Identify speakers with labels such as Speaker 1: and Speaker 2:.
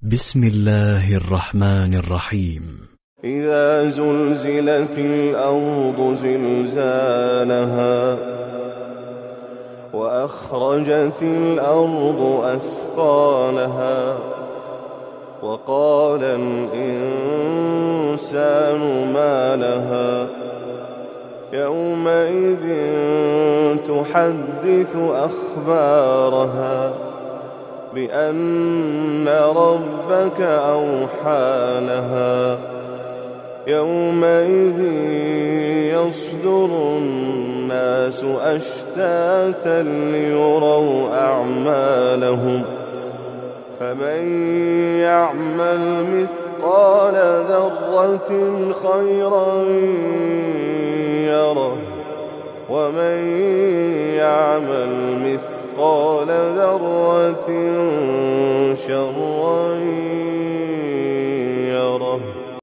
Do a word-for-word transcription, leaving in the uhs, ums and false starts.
Speaker 1: بسم الله الرحمن الرحيم.
Speaker 2: إذا زلزلت الأرض زلزالها وأخرجت الأرض أثقالها وقال الإنسان ما لها يومئذ تحدث أخبارها بأن ربك أوحى لها يومئذ يصدر الناس أشتاتا ليروا أعمالهم فمن يعمل مثقال ذرة خيرا يره ومن يعمل مثقال ذرة شرا